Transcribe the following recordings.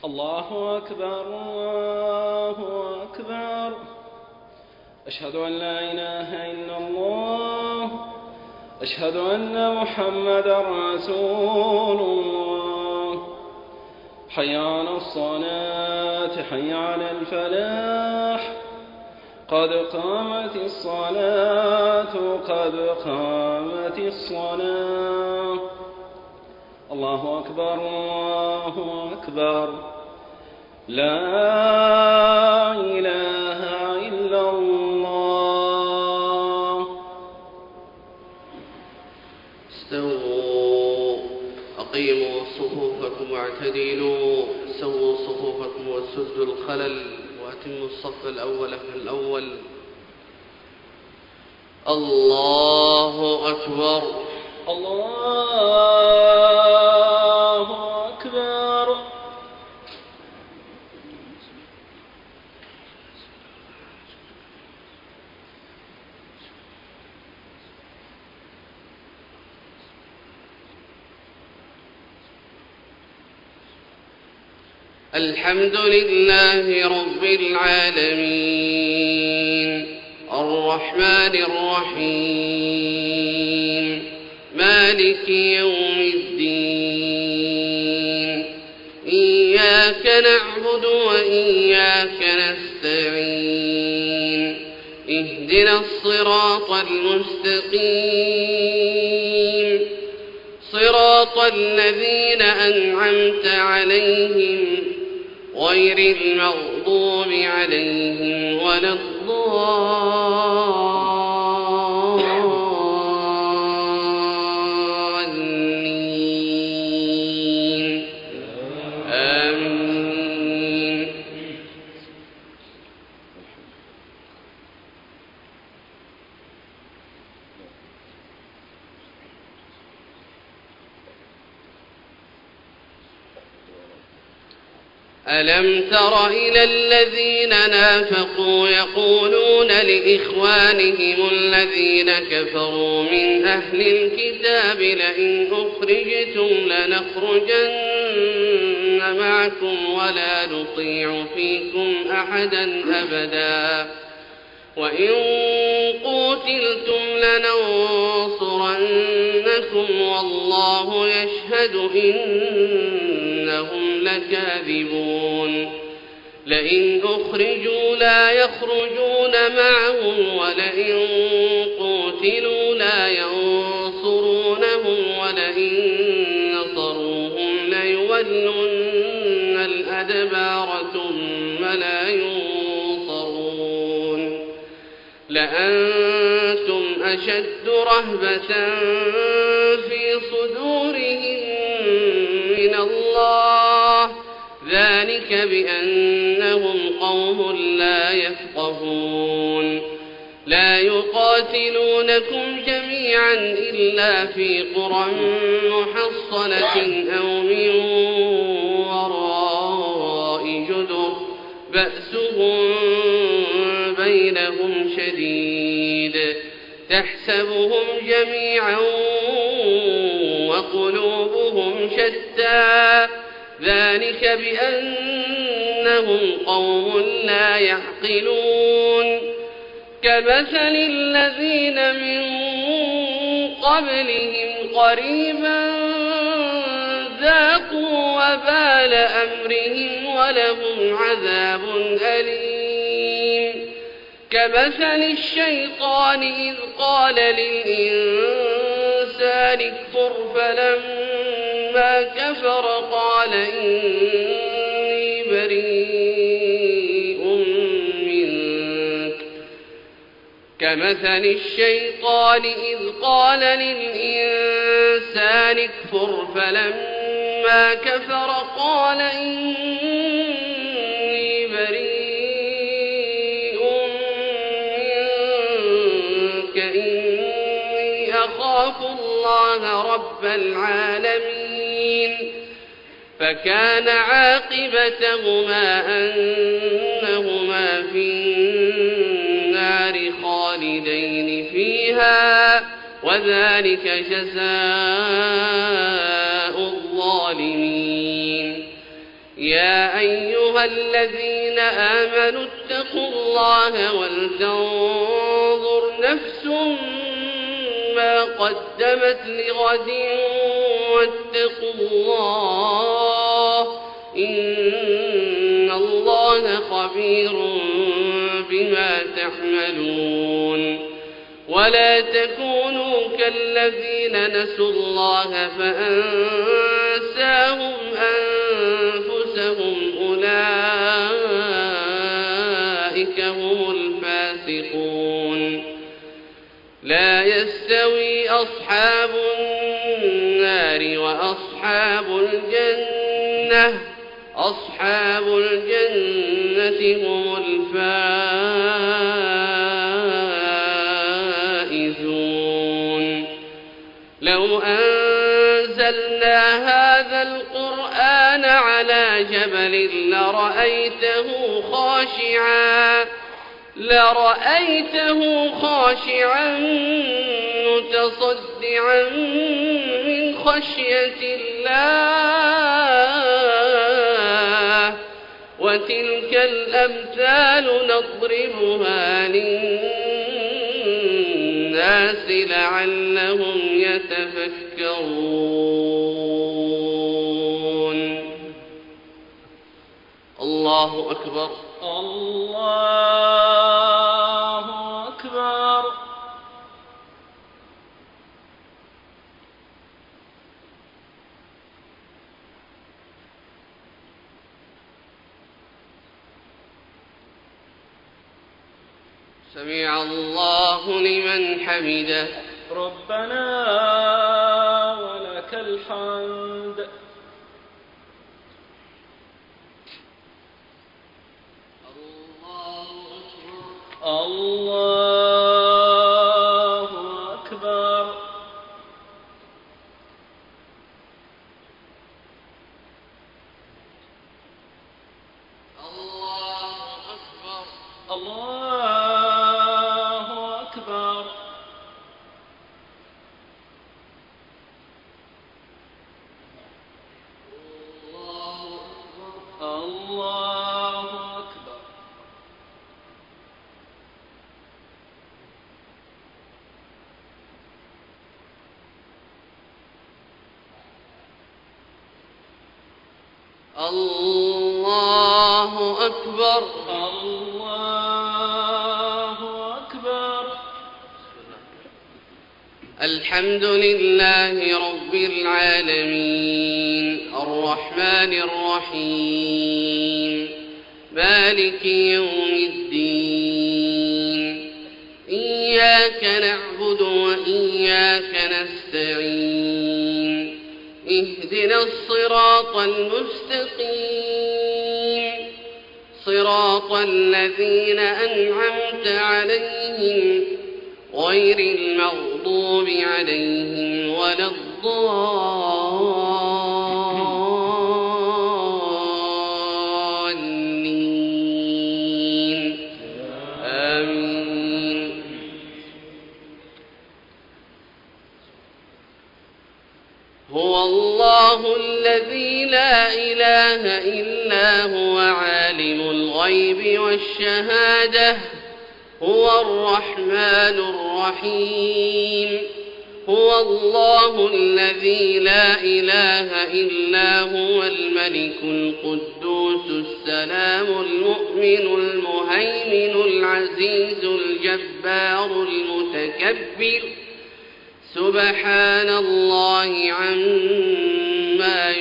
الله أكبر الله أكبر. أشهد أن لا إله إلا الله. أشهد أن محمدا رسول الله. حي على الصلاة حي على الفلاح. قد قامت الصلاة قد قامت الصلاة. الله أكبر الله أكبر. لا إله إلا الله. استووا أقيموا صفوفكم واعتدلوا. سووا صفوفكم وسدوا الخلل وأتموا الصف الأول فالأول. الله أكبر الله أكبر. الحمد لله رب العالمين الرحمن الرحيم مالك يوم الدين. إياك نعبد وإياك نستعين. اهدنا الصراط المستقيم صراط الذين أنعمت عليهم غير المغضوب عليهم ولا الضالين. آمين. ألم تر إلى الذين نافقوا يقولون لإخوانهم الذين كفروا من أهل الكتاب لئن أخرجتم لنخرجن معكم ولا نطيع فيكم أحدا أبدا وإن قوتلتم لننصرنكم والله يشهد إنهم لكاذبون. لئن أخرجوا لا يخرجون معهم ولئن قوتلوا لا ينصرونهم ولئن نصروهم ليولن الأدبار ثم لا ينصرون. لأنتم أشد رهبة في صدورهم من الله ذلك بأنهم قوم لا يفقهون. لا يقاتلونكم جميعا إلا في قرى محصنة أو من وراء جدر بأسهم بينهم شديد تحسبهم جميعا وقلوبهم شتى ذلك بأنهم قوم لا يعقلون. كمثل الذين من قبلهم قريبا ذاقوا وبال أمرهم ولهم عذاب أليم. كمثل الشيطان إذ قال للإنسان اكفر فلما كفر قال إني بريء منك. كمثل الشيطان إذ قال للإنسان اكفر فلما كفر قال إني بريء منك إني أخاف الله رب العالمين. فكان عاقبتهما أنهما في النار خالدين فيها وذلك جزاء الظالمين. يا أيها الذين آمنوا اتقوا الله ولتنظر نفس ما قدمت لغد واتقوا الله إن الله خبير بما تعملون ولا تكونوا كالذين نسوا الله فأنساهم أنفسهم أولئك هم الفاسقون لا يستوي أصحاب النار وأصحاب الجنة أصحاب الجنة هم الفائزون لو أنزلنا هذا القرآن على جبل لرأيته خاشعا متصدعا من خشية الله وتلك الأمثال نضربها للناس لعلهم يتفكرون الله أكبر الله أكبر. سمع الله لمن حمده ربنا ولك الحمد. الله أكبر. الله أكبر. الله أكبر. الله أكبر. الله أكبر. الله أكبر. الحمد لله رب العالمين الرحمن الرحيم مالك يوم الدين إياك نعبد وإياك نستعين اهدنا الصراط المستقيم صراط الذين أنعمت عليهم غير المغضوب عليهم ولا الضالين آمين. هو الله الذي لا إله إلا هو عالم الغيب والشهادة هو الرحمن الرحيم هو الله الذي لا إله إلا هو الملك القدوس السلام المؤمن المهيمن العزيز الجبار المتكبر سبحان الله عما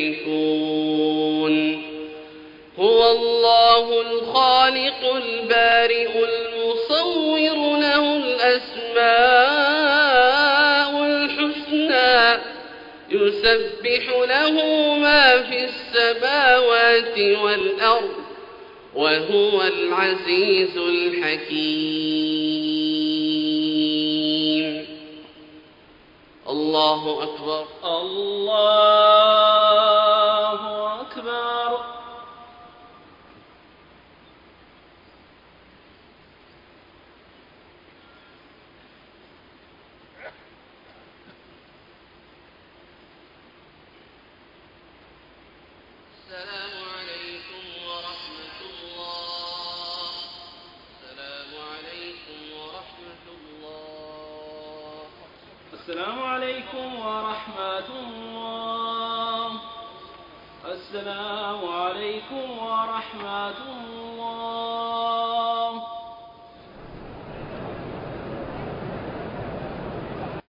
يشركون هو الله الخالق البارئ المصور له الأسماء الحسنى يسبح له ما في السماوات والأرض وهو العزيز الحكيم. الله أكبر. الله أكبر. السلام السلام عليكم ورحمة الله. السلام عليكم ورحمة الله.